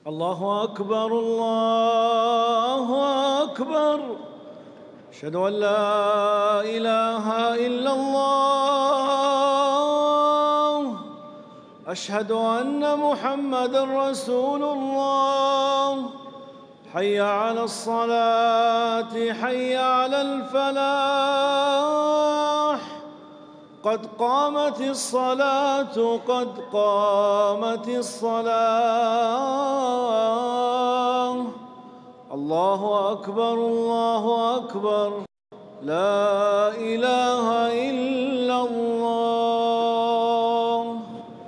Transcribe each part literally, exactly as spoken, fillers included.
الله أكبر الله أكبر. أشهد أن لا إله إلا الله. أشهد أن محمدًا رسول الله. حي على الصلاة حي على الفلاح. قد قامت الصلاة قد قامت الصلاة. الله أكبر الله أكبر. لا إله إلا الله.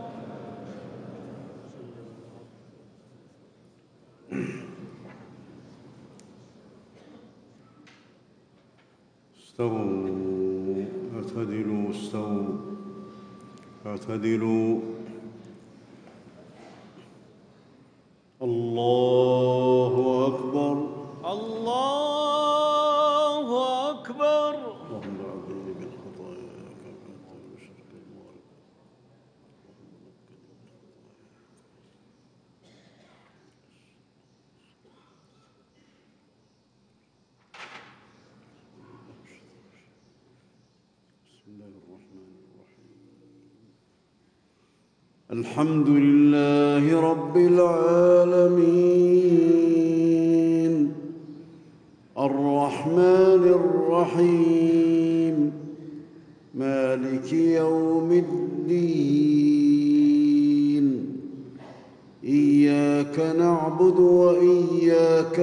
استووا اعتدلوا استووا اعتدلوا. الله أكبر الله أكبر. اللهم أعذني بالخطايا كما بشرك المغرب. بسم الله الرحمن الرحيم. الحمد لله رب العالمين الرحمن الرحيم مالك يوم الدين. إياك نعبد وإياك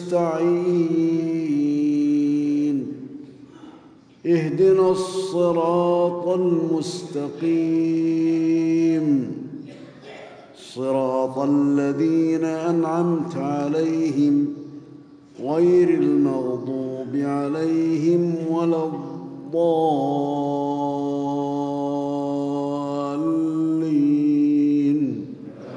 نستعين. اهدنا الصراط المستقيم صراط الذين أنعمت عليهم غير المغضوب عليهم ولا الضالين.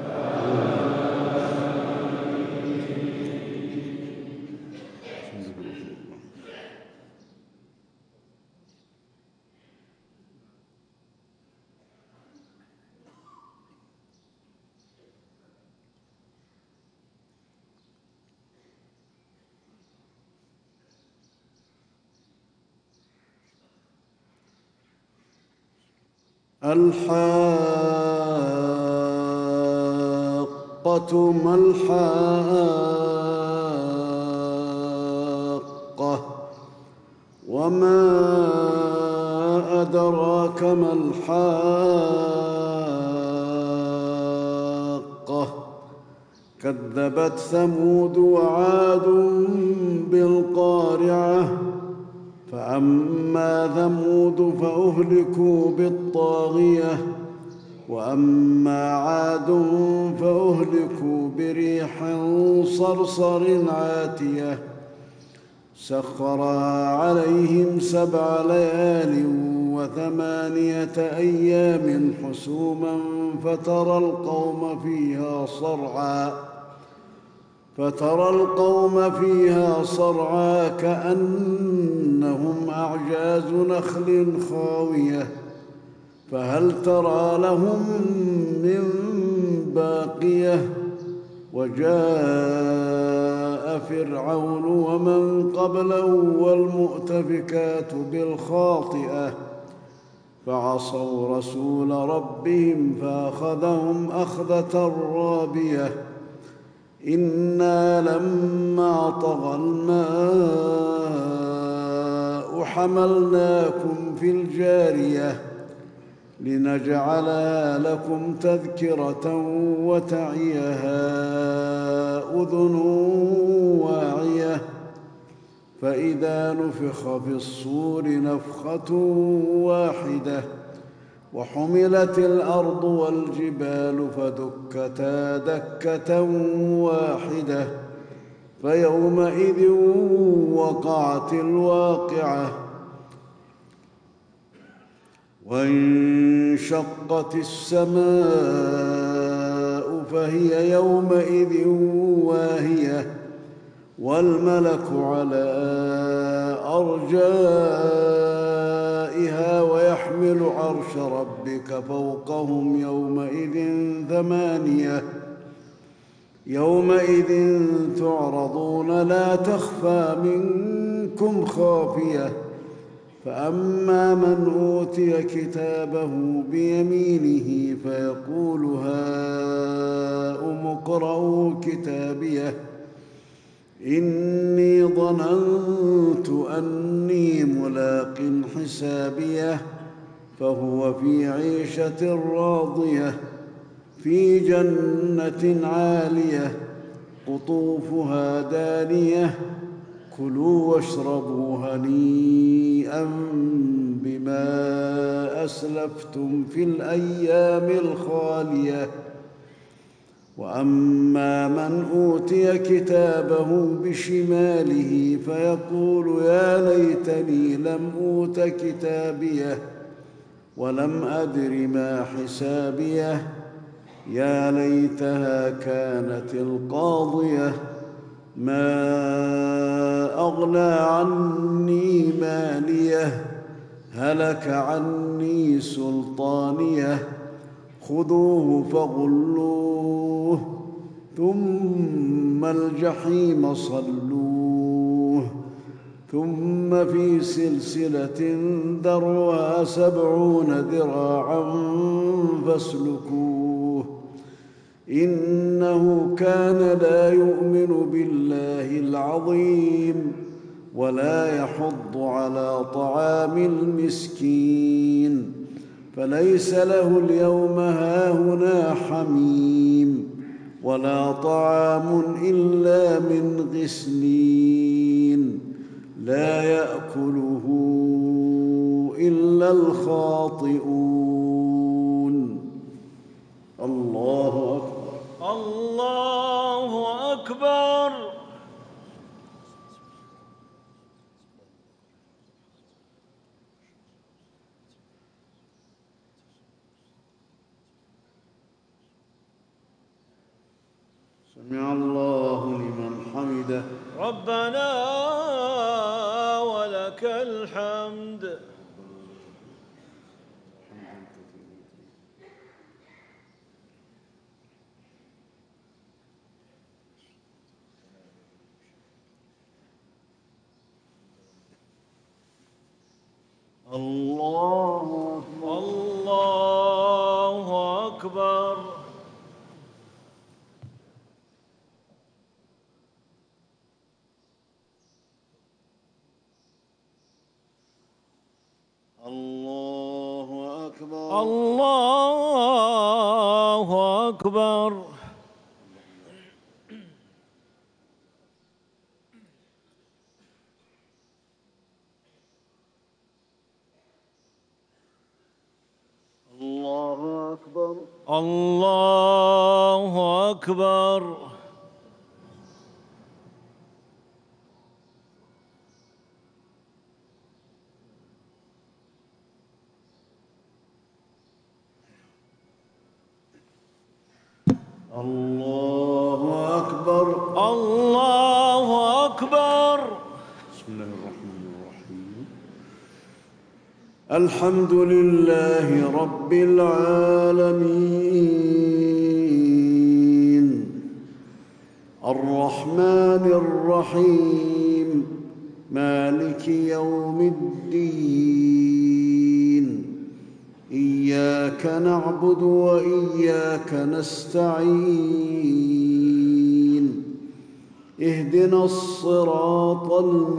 الحاقة ما الحاقة وما أدراك ما الحاقة. كذبت ثمود وعاد بالقارعة. فأما ثمود فأهلكوا بالطاغية وأما عاد فأهلكوا بريح صرصر عاتية سخرها عليهم سبع ليال وثمانية أيام حسوما فترى القوم فيها صرعى فترى القوم فيها صرعى كأنهم أعجاز نخل خاوية فهل ترى لهم من باقية. وجاء فرعون ومن قبله والمؤتفكات بالخاطئة فعصوا رسول ربهم فأخذهم أخذة رابية. إنا لما طغى الماء حملناكم في الجارية لنجعلها لكم تذكرة وتعيها أذن واعية. فإذا نفخ في الصور نفخة واحدة وحملت الأرض والجبال فدكتا دكة واحدة فيومئذ وقعت الواقعة. وانشقت السماء فهي يومئذ واهية والملك على أرجائها ويحمل عرش ربك فوقهم يومئذ ثمانية يومئذ تعرضون لا تخفى منكم خافية فأما من أوتي كتابه بيمينه فيقول هاؤم اقرءوا كتابيه إني ظننت أني ملاق حسابيه فهو في عيشة راضية في جنة عالية قطوفها دانية كلوا واشربوا هنيئا بما أسلفتم في الأيام الخالية وأما من أوتي كتابه بشماله فيقول يا ليتني لم أوت كتابيه ولم أدر ما حسابيه يا ليتها كانت القاضية ما أغنى عني ماليه هلك عني سلطانيه خذوه فغلوه ثم الجحيم صلوه ثم في سلسلة ذرعها سبعون ذراعا فاسلكوه إنه كان لا يؤمن بالله العظيم ولا يحض على طعام المسكين فليس له اليوم هاهنا حميم ولا طعام إلا من غسلين لا يأكله إلا الخاطئون. الله أكبر. الله أكبر. سمع الله لمن حمده. ربنا ولك الحمد. الله أكبر. الله أكبر. الله أكبر. الله أكبر. الله أكبر. الله أكبر. الله أكبر. الله أكبر. بسم الله الرحمن الرحيم. الحمد لله رب العالمين الرحمن الرحيم مالك يوم الدين إياك نعبد وإياك نستعين اهدنا الصراط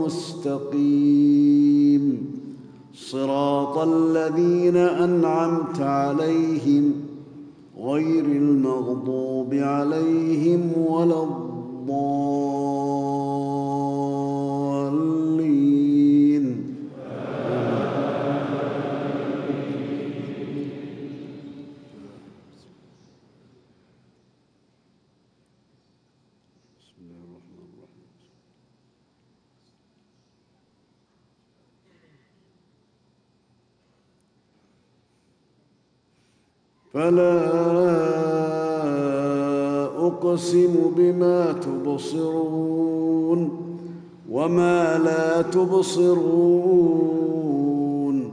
المستقيم صراط الذين أنعمت عليهم غير المغضوب عليهم ولا الضالين. فلا أقسم بما تبصرون وما لا تبصرون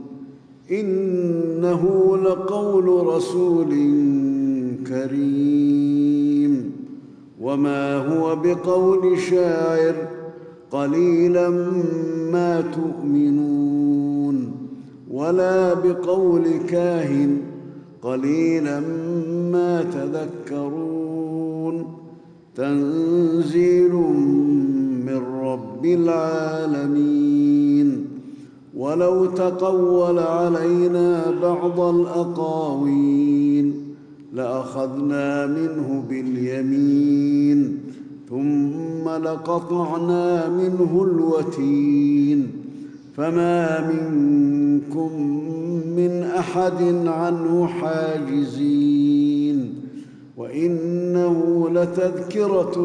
إنه لقول رسول كريم وما هو بقول شاعر قليلا ما تؤمنون ولا بقول كاهن قليلا ما تذكرون تنزيل من رب العالمين ولو تقول علينا بعض الأقاويل لأخذنا منه باليمين ثم لقطعنا منه الوتين فما منكم من أحد عنه حاجزين وإنه لتذكرة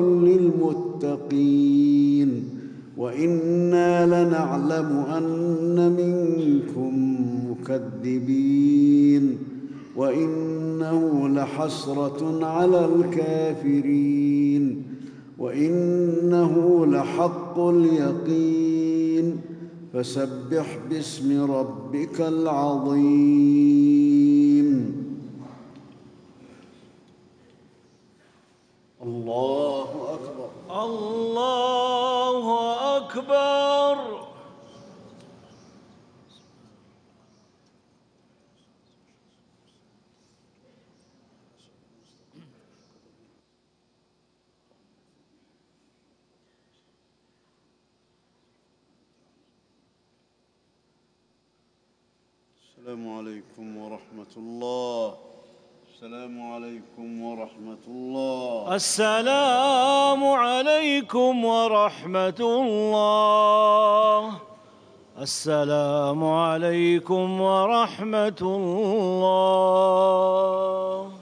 للمتقين وإنا لنعلم أن منكم مكذبين وإنه لحسرة على الكافرين وإنه لحق اليقين فسبح باسم ربك العظيم. الله أكبر. الله أكبر. السلام عليكم ورحمة الله. السلام عليكم ورحمة الله. السلام عليكم ورحمة الله. السلام عليكم ورحمة الله.